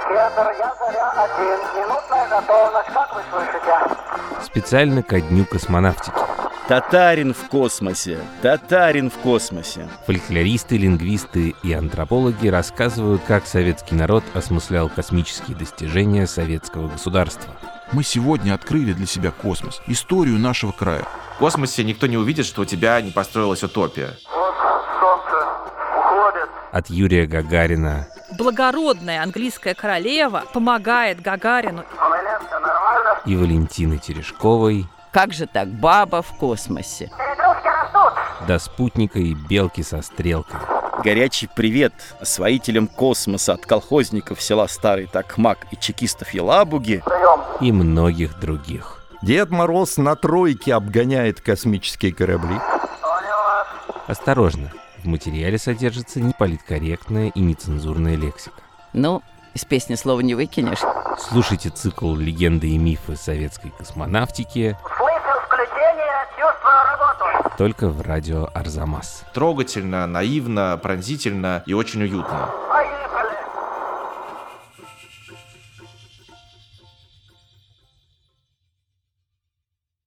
Центр, я Заря-1. Минутная готовность, как вы слышите? Специально ко дню космонавтики. Татарин в космосе! Татарин в космосе! Фольклористы, лингвисты и антропологи рассказывают, как советский народ осмыслял космические достижения советского государства. Мы сегодня открыли для себя космос, историю нашего края. В космосе никто не увидит, что у тебя не построилась утопия. Вот солнце уходит. От Юрия Гагарина Благородная английская королева помогает Гагарину. Все нормально? и Валентины Терешковой Как же так, баба в космосе? Перегрузки растут. до спутника и белки со стрелкой. Горячий привет освоителям космоса от колхозников села Старый Токмак и чекистов Елабуги. Прием. И многих других. Дед Мороз на тройке обгоняет космические корабли. Понял вас. Осторожно, в материале содержится неполиткорректная и нецензурная лексика. Ну, из песни слова не выкинешь. Слушайте цикл «Легенды и мифы советской космонавтики» Слышу включение, чувствую работу. только в радио Арзамас. Трогательно, наивно, пронзительно и очень уютно.